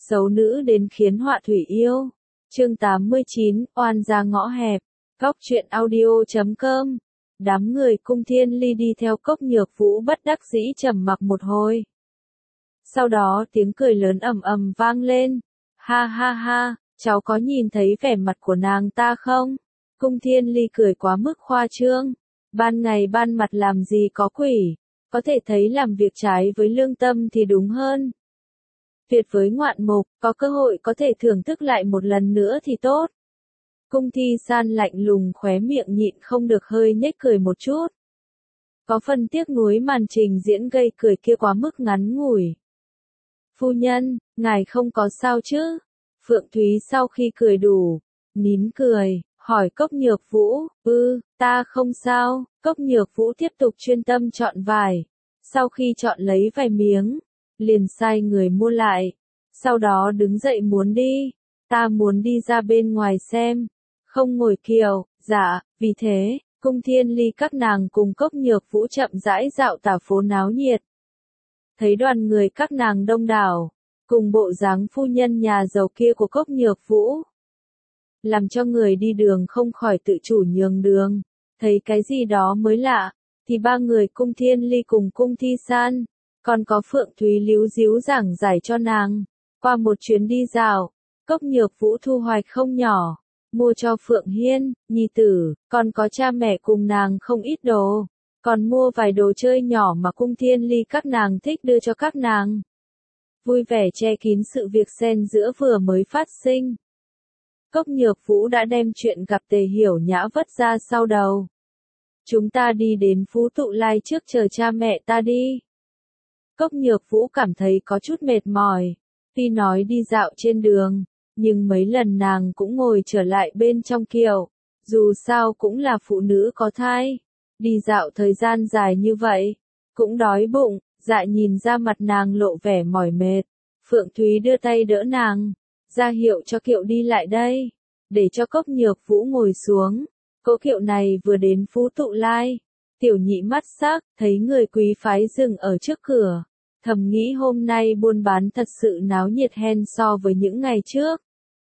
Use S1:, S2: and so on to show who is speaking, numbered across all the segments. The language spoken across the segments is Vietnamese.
S1: Xấu nữ đến khiến họa thủy yêu. Chương 89, oan gia ngõ hẹp. Góc truyện audio.com. Đám người Cung Thiên Ly đi theo Cốc Nhược Vũ bất đắc dĩ trầm mặc một hồi. Sau đó tiếng cười lớn ầm ầm vang lên. Ha ha ha, cháu có nhìn thấy vẻ mặt của nàng ta không? Cung Thiên Ly cười quá mức khoa trương. Ban ngày ban mặt làm gì có quỷ, có thể thấy làm việc trái với lương tâm thì đúng hơn. Tuyệt với ngoạn mục, có cơ hội có thể thưởng thức lại một lần nữa thì tốt. Cung Thi San lạnh lùng khóe miệng nhịn không được hơi nhếch cười một chút. Có phần tiếc nuối màn trình diễn gây cười kia quá mức ngắn ngủi. Phu nhân, ngài không có sao chứ? Phượng Thúy sau khi cười đủ, nín cười, hỏi Cốc Nhược Vũ, ta không sao. Cốc Nhược Vũ tiếp tục chuyên tâm chọn vải. Sau khi chọn lấy vài miếng, liền sai người mua lại. Sau đó đứng dậy muốn đi. Ta muốn đi ra bên ngoài xem. Không ngồi kiệu, dạ, vì thế, Cung Thiên Ly các nàng cùng Cốc Nhược Vũ chậm rãi dạo tả phố náo nhiệt. Thấy đoàn người các nàng đông đảo, cùng bộ dáng phu nhân nhà giàu kia của Cốc Nhược Vũ, làm cho người đi đường không khỏi tự chủ nhường đường. Thấy cái gì đó mới lạ, thì ba người Cung Thiên Ly cùng Cung Thi San, còn có Phượng Thúy líu díu giảng giải cho nàng. Qua một chuyến đi dạo, Cốc Nhược Vũ thu hoạch không nhỏ, mua cho Phượng Hiên, nhi tử, còn có cha mẹ cùng nàng không ít đồ, còn mua vài đồ chơi nhỏ mà Cung Thiên Ly các nàng thích đưa cho các nàng. Vui vẻ che kín sự việc xen giữa vừa mới phát sinh. Cốc Nhược Vũ đã đem chuyện gặp Tề Hiểu Nhã vất ra sau đầu. Chúng ta đi đến Phú Tụ Lai trước chờ cha mẹ ta đi. Cốc Nhược Vũ cảm thấy có chút mệt mỏi. Tuy nói đi dạo trên đường, nhưng mấy lần nàng cũng ngồi trở lại bên trong kiệu. Dù sao cũng là phụ nữ có thai. Đi dạo thời gian dài như vậy, cũng đói bụng, dạ nhìn ra mặt nàng lộ vẻ mỏi mệt. Phượng Thúy đưa tay đỡ nàng, ra hiệu cho kiệu đi lại đây, để cho Cốc Nhược Vũ ngồi xuống. Cỗ kiệu này vừa đến Phú Tụ Lai, Tiểu Nhị mắt sắc, thấy người quý phái dừng ở trước cửa, thầm nghĩ hôm nay buôn bán thật sự náo nhiệt hen so với những ngày trước.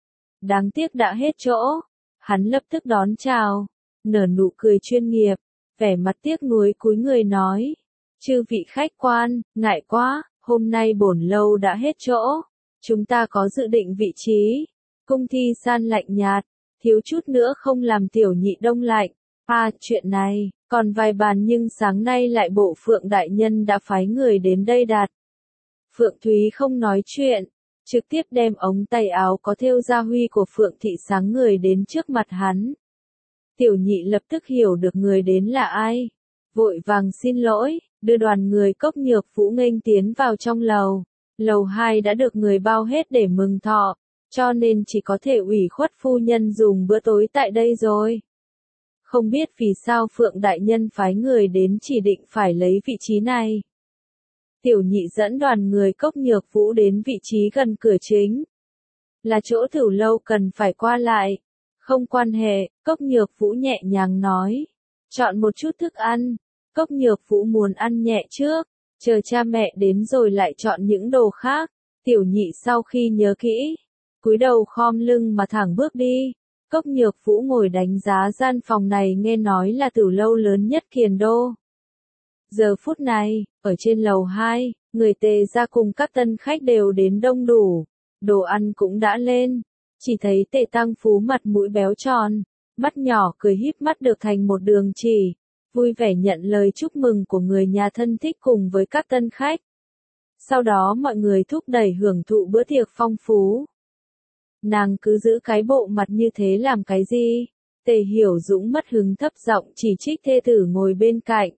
S1: Đáng tiếc đã hết chỗ, hắn lập tức đón chào, nở nụ cười chuyên nghiệp, vẻ mặt tiếc nuối cúi người nói, chư vị khách quan, ngại quá, hôm nay bổn lâu đã hết chỗ, chúng ta có dự định vị trí. Cung Thi San lạnh nhạt, thiếu chút nữa không làm Tiểu Nhị đông lạnh. Chuyện này, còn vài bàn nhưng sáng nay lại bộ Phượng đại nhân đã phái người đến đây đặt. Phượng Thúy không nói chuyện, trực tiếp đem ống tay áo có thêu gia huy của Phượng thị sáng người đến trước mặt hắn. Tiểu Nhị lập tức hiểu được người đến là ai, vội vàng xin lỗi, đưa đoàn người Cốc Nhược Vũ nghênh tiến vào trong lầu. Lầu 2 đã được người bao hết để mừng thọ, cho nên chỉ có thể ủy khuất phu nhân dùng bữa tối tại đây rồi. Không biết vì sao Phượng đại nhân phái người đến chỉ định phải lấy vị trí này. Tiểu Nhị dẫn đoàn người Cốc Nhược Vũ đến vị trí gần cửa chính. Là chỗ Thửu lâu cần phải qua lại. Không quan hệ, Cốc Nhược Vũ nhẹ nhàng nói. Chọn một chút thức ăn. Cốc Nhược Vũ muốn ăn nhẹ trước, chờ cha mẹ đến rồi lại chọn những đồ khác. Tiểu Nhị sau khi nhớ kỹ, cúi đầu khom lưng mà thẳng bước đi. Cốc Nhược Vũ ngồi đánh giá gian phòng này, nghe nói là Thửu lâu lớn nhất Kiền Đô. Giờ phút này, ở trên lầu 2, người Tề gia cùng các tân khách đều đến đông đủ. Đồ ăn cũng đã lên. Chỉ thấy Tề Tăng Phú mặt mũi béo tròn, mắt nhỏ cười híp mắt được thành một đường chỉ, vui vẻ nhận lời chúc mừng của người nhà thân thích cùng với các tân khách. Sau đó mọi người thúc đẩy hưởng thụ bữa tiệc phong phú. Nàng cứ giữ cái bộ mặt như thế làm cái gì? Tề Hiểu Dũng mất hứng thấp giọng chỉ trích thê tử ngồi bên cạnh.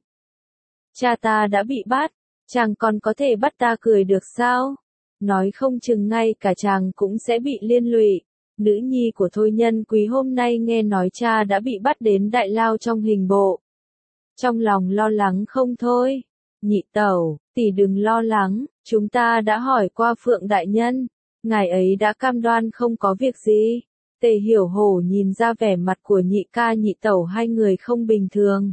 S1: Cha ta đã bị bắt, chàng còn có thể bắt ta cười được sao? Nói không chừng ngay cả chàng cũng sẽ bị liên lụy. Nữ nhi của Thôi Nhân Quý hôm nay nghe nói cha đã bị bắt đến đại lao trong hình bộ. Trong lòng lo lắng không thôi. Nhị tẩu, tỷ đừng lo lắng, chúng ta đã hỏi qua Phượng đại nhân, ngài ấy đã cam đoan không có việc gì. Tề Hiểu Hổ nhìn ra vẻ mặt của nhị ca nhị tẩu hai người không bình thường.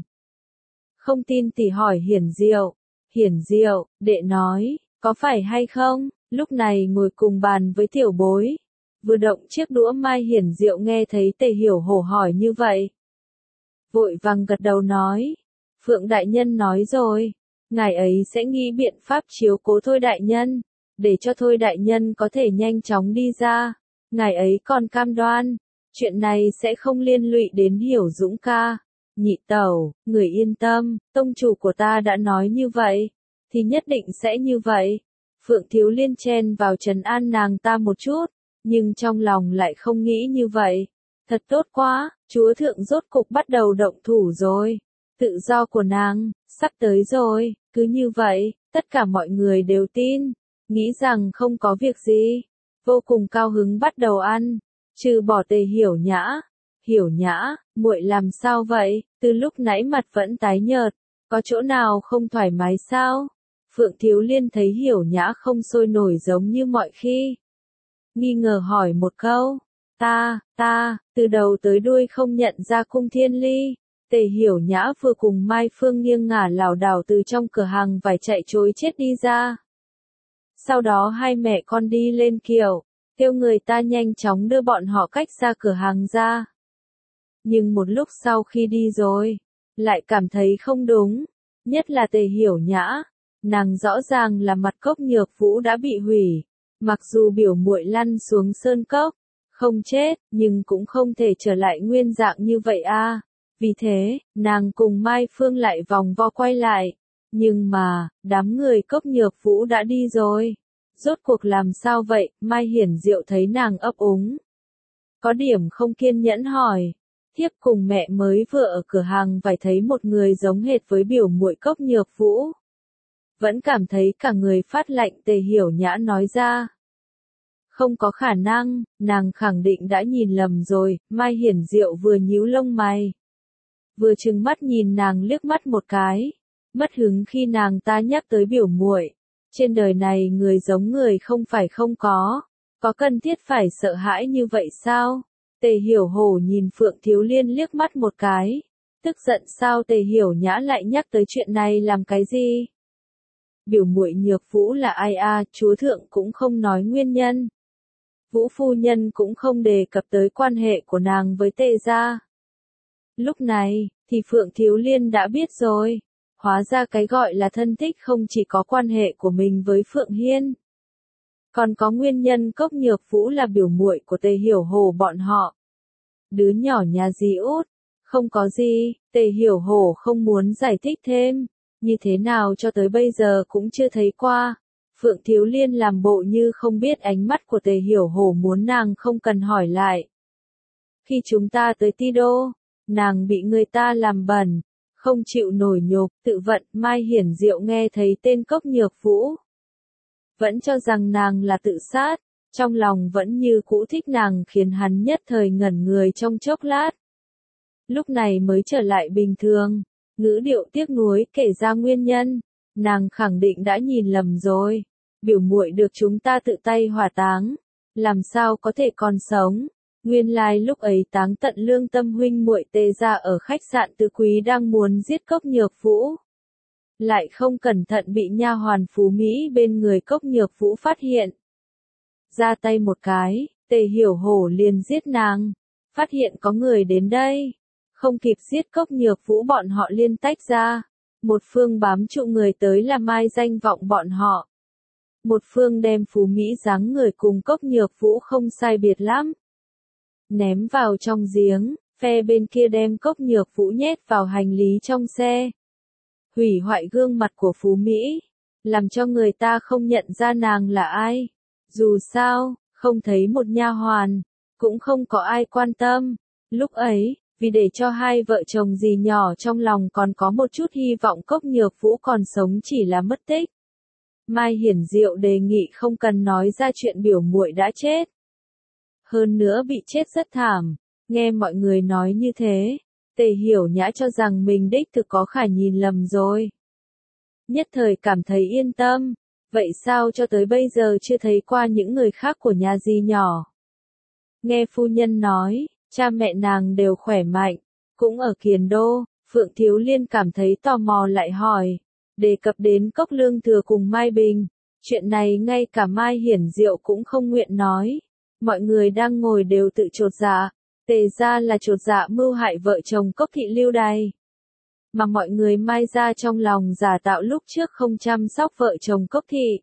S1: Không tin tỷ hỏi Hiển Diệu. Hiển Diệu, đệ nói, có phải hay không? lúc này ngồi cùng bàn với tiểu bối. Vừa động chiếc đũa Mai Hiển Diệu nghe thấy Tề Hiểu Hổ hỏi như vậy. Vội vàng gật đầu nói. Phượng đại nhân nói rồi. Ngài ấy sẽ nghĩ biện pháp chiếu cố Thôi đại nhân. Để cho Thôi đại nhân có thể nhanh chóng đi ra. Ngài ấy còn cam đoan. Chuyện này sẽ không liên lụy đến Hiểu Dũng ca. Nhị tẩu, người yên tâm, tông chủ của ta đã nói như vậy. Thì nhất định sẽ như vậy. Phượng Thiếu Liên chen vào trấn an nàng ta một chút. Nhưng trong lòng lại không nghĩ như vậy. Thật tốt quá, chúa thượng rốt cục bắt đầu động thủ rồi. Tự do của nàng, sắp tới rồi. Cứ như vậy, tất cả mọi người đều tin. Nghĩ rằng không có việc gì. Vô cùng cao hứng bắt đầu ăn. Trừ bỏ Tề Hiểu Nhã. Hiểu Nhã, muội làm sao vậy? Từ lúc nãy mặt vẫn tái nhợt. Có chỗ nào không thoải mái sao? Phượng Thiếu Liên thấy Hiểu Nhã không sôi nổi giống như mọi khi. Nghi ngờ hỏi một câu. Ta, từ đầu tới đuôi không nhận ra Cung Thiên Ly. Tề Hiểu Nhã vừa cùng Mai Phương nghiêng ngả lảo đảo từ trong cửa hàng vải chạy trối chết đi ra. Sau đó hai mẹ con đi lên kiệu, kêu người ta nhanh chóng đưa bọn họ cách xa cửa hàng ra. Nhưng một lúc sau khi đi rồi, lại cảm thấy không đúng, nhất là Tề Hiểu Nhã, nàng rõ ràng là mặt cốc nhược vũ đã bị hủy, mặc dù biểu muội lăn xuống sơn cốc, không chết, nhưng cũng không thể trở lại nguyên dạng như vậy a. Vì thế, nàng cùng Mai Phương lại vòng vo quay lại, nhưng mà, đám người cốc nhược vũ đã đi rồi. Rốt cuộc làm sao vậy? Mai Hiển Diệu thấy nàng ấp úng. Có điểm không kiên nhẫn hỏi. Thiếp cùng mẹ mới vừa ở cửa hàng vải thấy một người giống hệt với biểu muội cốc nhược vũ. Vẫn cảm thấy cả người phát lạnh. Tề Hiểu Nhã nói ra. Không có khả năng, nàng khẳng định đã nhìn lầm rồi. Mai Hiển Diệu vừa nhíu lông mày, vừa trừng mắt nhìn nàng liếc mắt một cái. Mất hứng khi nàng ta nhắc tới biểu muội. Trên đời này người giống người không phải không có cần thiết phải sợ hãi như vậy sao? Tề Hiểu Hổ nhìn Phượng Thiếu Liên liếc mắt một cái, tức giận sao Tề Hiểu Nhã lại nhắc tới chuyện này làm cái gì? Biểu muội nhược vũ là ai a? Chúa thượng cũng không nói nguyên nhân. Vũ phu nhân cũng không đề cập tới quan hệ của nàng với Tề gia. Lúc này, thì Phượng Thiếu Liên đã biết rồi. Hóa ra cái gọi là thân thích không chỉ có quan hệ của mình với Phượng Hiên. Còn có nguyên nhân cốc nhược vũ là biểu muội của Tề Hiểu Hổ bọn họ. Đứa nhỏ nhà dì út. Không có gì, Tề Hiểu Hổ không muốn giải thích thêm. Như thế nào cho tới bây giờ cũng chưa thấy qua. Phượng Thiếu Liên làm bộ như không biết ánh mắt của Tề Hiểu Hổ muốn nàng không cần hỏi lại. Khi chúng ta tới Ti Đô, nàng bị người ta làm bẩn. Không chịu nổi nhục, tự vận. Mai Hiển Diệu nghe thấy tên cốc nhược vũ. Vẫn cho rằng nàng là tự sát, trong lòng vẫn như cũ thích nàng khiến hắn nhất thời ngẩn người trong chốc lát. Lúc này mới trở lại bình thường, ngữ điệu tiếc nuối kể ra nguyên nhân, nàng khẳng định đã nhìn lầm rồi. Biểu muội được chúng ta tự tay hỏa táng, làm sao có thể còn sống. Nguyên lai lúc ấy táng tận lương tâm huynh muội Tề gia ở khách sạn Tứ Quý đang muốn giết cốc nhược vũ. Lại không cẩn thận bị nha hoàn Phú Mỹ bên người cốc nhược vũ phát hiện. Ra tay một cái, Tề Hiểu Hổ liền giết nàng. Phát hiện có người đến đây. Không kịp giết cốc nhược vũ bọn họ liên tách ra. Một phương bám trụ người tới là mai danh vọng bọn họ. Một phương đem Phú Mỹ dáng người cùng cốc nhược vũ không sai biệt lắm. Ném vào trong giếng, phe bên kia đem cốc nhược vũ nhét vào hành lý trong xe. Hủy hoại gương mặt của Phú Mỹ, làm cho người ta không nhận ra nàng là ai. Dù sao, không thấy một nha hoàn, cũng không có ai quan tâm. Lúc ấy, vì để cho hai vợ chồng dì nhỏ trong lòng còn có một chút hy vọng cốc nhược vũ còn sống chỉ là mất tích. Mai Hiển Diệu đề nghị không cần nói ra chuyện biểu muội đã chết. Hơn nữa bị chết rất thảm. Nghe mọi người nói như thế, Tề Hiểu Nhã cho rằng mình đích thực có khả nhìn lầm rồi. Nhất thời cảm thấy yên tâm. Vậy sao cho tới bây giờ chưa thấy qua những người khác của nhà dì nhỏ? Nghe phu nhân nói, cha mẹ nàng đều khỏe mạnh, cũng ở Kiền Đô. Phượng Thiếu Liên cảm thấy tò mò lại hỏi, đề cập đến Cốc Lương Thừa cùng Mai Bình. Chuyện này ngay cả Mai Hiển Diệu cũng không nguyện nói. Mọi người đang ngồi đều tự chột dạ. Tề ra là chột dạ mưu hại vợ chồng Cốc Thị Lưu Đày. Mà mọi người Mai ra trong lòng giả tạo lúc trước không chăm sóc vợ chồng Cốc Thị.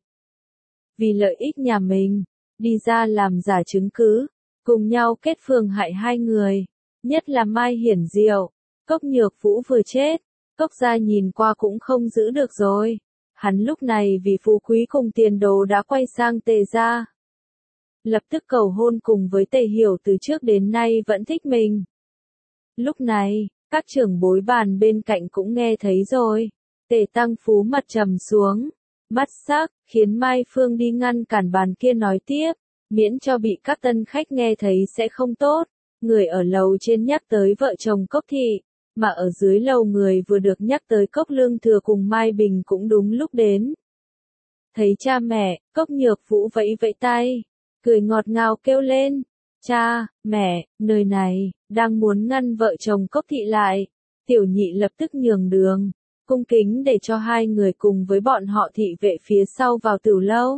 S1: Vì lợi ích nhà mình, đi ra làm giả chứng cứ, cùng nhau kết phường hại hai người. Nhất là Mai Hiển Diệu, Cốc Nhược Vũ vừa chết, Cốc gia nhìn qua cũng không giữ được rồi. Hắn lúc này vì phú quý cùng tiền đồ đã quay sang Tề gia. Lập tức cầu hôn cùng với Tề Hiểu từ trước đến nay vẫn thích mình. Lúc này, các trưởng bối bàn bên cạnh cũng nghe thấy rồi. Tề Tăng Phú mặt trầm xuống, mắt sắc, khiến Mai Phương đi ngăn cản bàn kia nói tiếp, miễn cho bị các tân khách nghe thấy sẽ không tốt. Người ở lầu trên nhắc tới vợ chồng Cốc Thị, mà ở dưới lầu người vừa được nhắc tới Cốc Lương Thừa cùng Mai Bình cũng đúng lúc đến. Thấy cha mẹ, Cốc Nhược Vũ vẫy vẫy tay, cười ngọt ngào kêu lên, cha, mẹ, nơi này, đang muốn ngăn vợ chồng Cốc Thị lại. Tiểu nhị lập tức nhường đường, cung kính để cho hai người cùng với bọn họ thị vệ phía sau vào tửu lâu.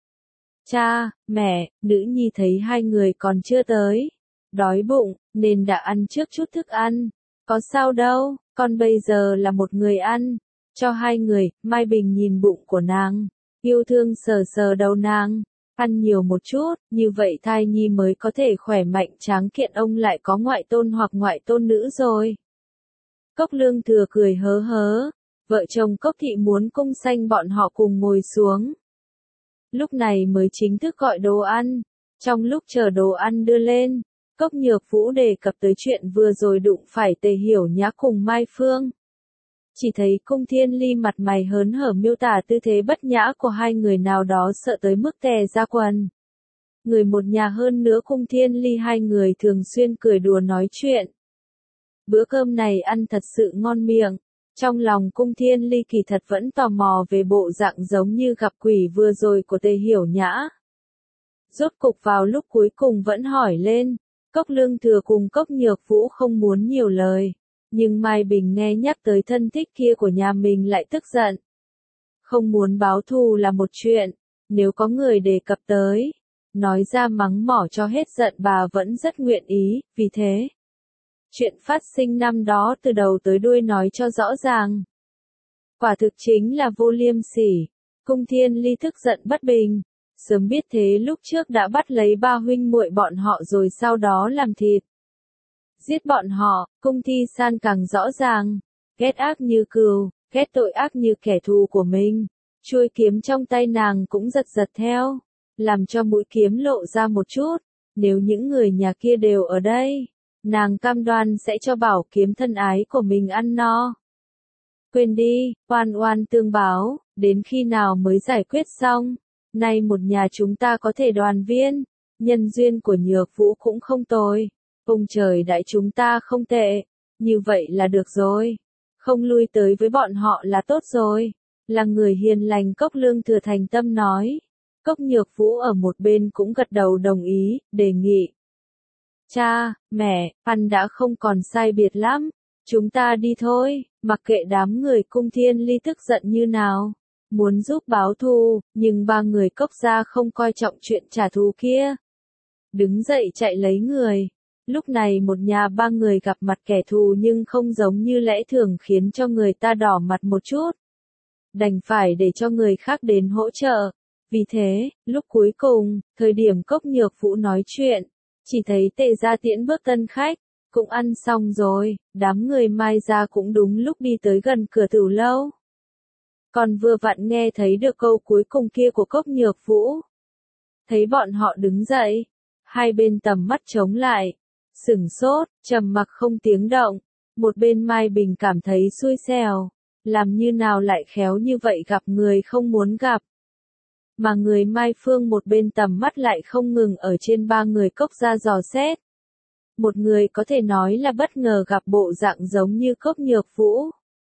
S1: Cha, mẹ, nữ nhi thấy hai người còn chưa tới. Đói bụng, nên đã ăn trước chút thức ăn. Có sao đâu, con bây giờ là một người ăn. Cho hai người, Mai Bình nhìn bụng của nàng. Yêu thương sờ sờ đầu nàng. Ăn nhiều một chút, như vậy thai nhi mới có thể khỏe mạnh tráng kiện, ông lại có ngoại tôn hoặc ngoại tôn nữ rồi. Cốc Lương Thừa cười hớ hớ. Vợ chồng Cốc Thị muốn cung sanh bọn họ cùng ngồi xuống. Lúc này mới chính thức gọi đồ ăn. Trong lúc chờ đồ ăn đưa lên, Cốc Nhược Vũ đề cập tới chuyện vừa rồi đụng phải Tề Hiểu Nhã cùng Mai Phương. Chỉ thấy Cung Thiên Ly mặt mày hớn hở miêu tả tư thế bất nhã của hai người nào đó sợ tới mức tè ra quần. Người một nhà hơn nữa Cung Thiên Ly hai người thường xuyên cười đùa nói chuyện. Bữa cơm này ăn thật sự ngon miệng. Trong lòng Cung Thiên Ly kỳ thật vẫn tò mò về bộ dạng giống như gặp quỷ vừa rồi của Tề Hiểu Nhã. Rốt cục vào lúc cuối cùng vẫn hỏi lên. Cốc Lương Thừa cùng Cốc Nhược Vũ không muốn nhiều lời. Nhưng Mai Bình nghe nhắc tới thân thích kia của nhà mình lại tức giận. Không muốn báo thù là một chuyện. Nếu có người đề cập tới, nói ra mắng mỏ cho hết giận bà vẫn rất nguyện ý, vì thế. Chuyện phát sinh năm đó từ đầu tới đuôi nói cho rõ ràng. Quả thực chính là vô liêm sỉ. Cung Thiên Ly tức giận bất bình. Sớm biết thế lúc trước đã bắt lấy ba huynh muội bọn họ rồi sau đó làm thịt. Giết bọn họ, Cung Thi San càng rõ ràng. Ghét ác như cừu, ghét tội ác như kẻ thù của mình. Chuôi kiếm trong tay nàng cũng giật giật theo. Làm cho mũi kiếm lộ ra một chút. Nếu những người nhà kia đều ở đây, nàng cam đoan sẽ cho bảo kiếm thân ái của mình ăn no. Quên đi, oan oan tương báo, đến khi nào mới giải quyết xong. Nay một nhà chúng ta có thể đoàn viên, nhân duyên của Nhược Vũ cũng không tồi. Ông trời đại chúng ta không tệ, như vậy là được rồi. Không lui tới với bọn họ là tốt rồi. Là người hiền lành Cốc Lương Thừa thành tâm nói. Cốc Nhược Vũ ở một bên cũng gật đầu đồng ý, đề nghị. Cha, mẹ, ăn đã không còn sai biệt lắm. Chúng ta đi thôi, mặc kệ đám người Cung Thiên Ly tức giận như nào. Muốn giúp báo thù, nhưng ba người Cốc gia không coi trọng chuyện trả thù kia. Đứng dậy chạy lấy người. Lúc này một nhà ba người gặp mặt kẻ thù nhưng không giống như lẽ thường khiến cho người ta đỏ mặt một chút. Đành phải để cho người khác đến hỗ trợ. Vì thế, lúc cuối cùng, thời điểm Cốc Nhược Vũ nói chuyện, chỉ thấy Tề gia tiễn bước tân khách, cũng ăn xong rồi, đám người Mai gia cũng đúng lúc đi tới gần cửa tửu lâu. Còn vừa vặn nghe thấy được câu cuối cùng kia của Cốc Nhược Vũ. Thấy bọn họ đứng dậy, hai bên tầm mắt chống lại, sửng sốt, trầm mặc không tiếng động. Một bên Mai Bình cảm thấy xui xẻo, làm như nào lại khéo như vậy gặp người không muốn gặp. Mà người Mai Phương một bên tầm mắt lại không ngừng ở trên ba người Cốc gia dò xét. Một người có thể nói là bất ngờ gặp bộ dạng giống như Cốc Nhược Vũ.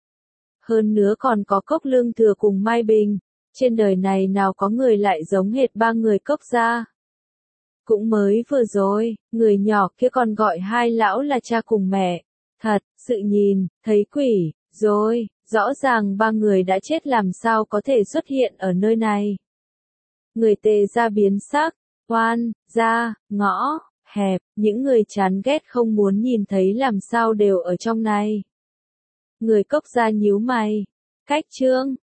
S1: Hơn nữa còn có Cốc Lương Thừa cùng Mai Bình. Trên đời này nào có người lại giống hệt ba người Cốc gia. Cũng mới vừa rồi, người nhỏ kia còn gọi hai lão là cha cùng mẹ. Thật, sự nhìn, thấy quỷ, rồi, rõ ràng ba người đã chết làm sao có thể xuất hiện ở nơi này. Người Tề gia biến sắc, oan, gia, ngõ, hẹp, những người chán ghét không muốn nhìn thấy làm sao đều ở trong này. Người Cốc gia nhíu mày, cách Trương,